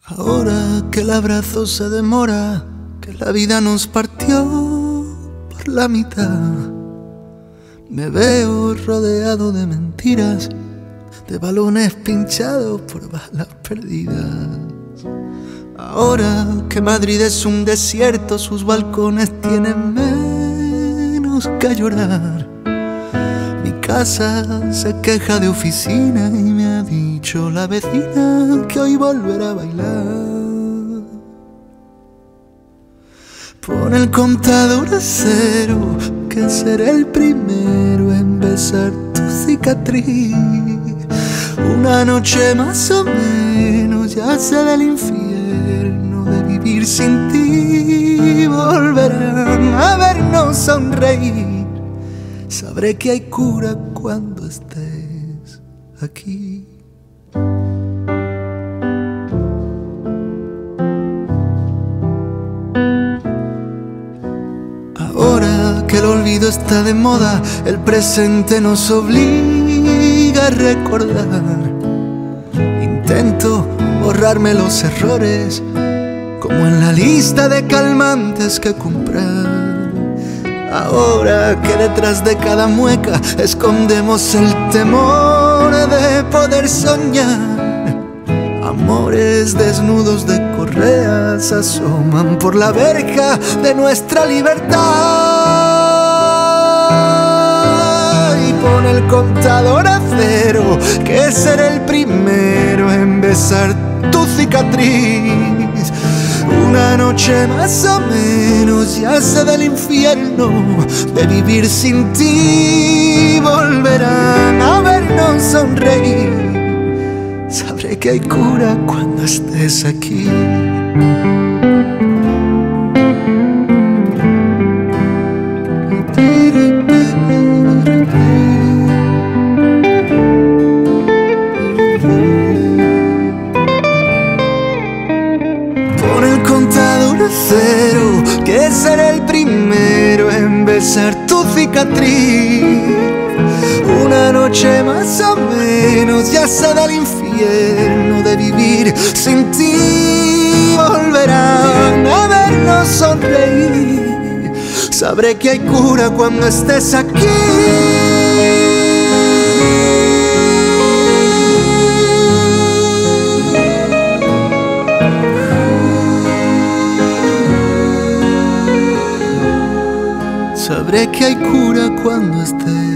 Ahora que el abrazo se demora, que la vida nos partió por la mitad, me veo rodeado de mentiras, de balones pinchados por balas perdidas. Ahora que Madrid es un desierto, sus balcones tienen menos que llorar. Mi casa se queja de oficina y me ha dicho la vecina que hoy volverá a bailar. Pon el contador a cero, que seré el primero en besar tu cicatriz. Una noche más o menos, ya sé del infierno de vivir sin ti. Volverán a vernos sonreír. Sabré que hay cura cuando estés aquí. Ahora que el olvido está de moda, el presente nos obliga a recordar. Intento borrarme los errores, como en la lista de calmantes que comprar. Ahora que detrás de cada mueca escondemos el temor de poder soñar, amores desnudos de correas asoman por la verja de nuestra libertad. Y pon el contador a cero, que seré el primero en besar tu cicatriz. Una noche más o menos, ya sé del infierno de vivir sin ti. Volverán a vernos sonreír. Sabré que hay cura cuando estés aquí. Pon el contador a cero, que seré el primero en besar tu cicatriz. Una noche más o menos, ya sé del infierno de vivir sin ti. Volverán a vernos sonreír. Sabré que hay cura cuando estés aquí. Sabré que hay cura cuando estés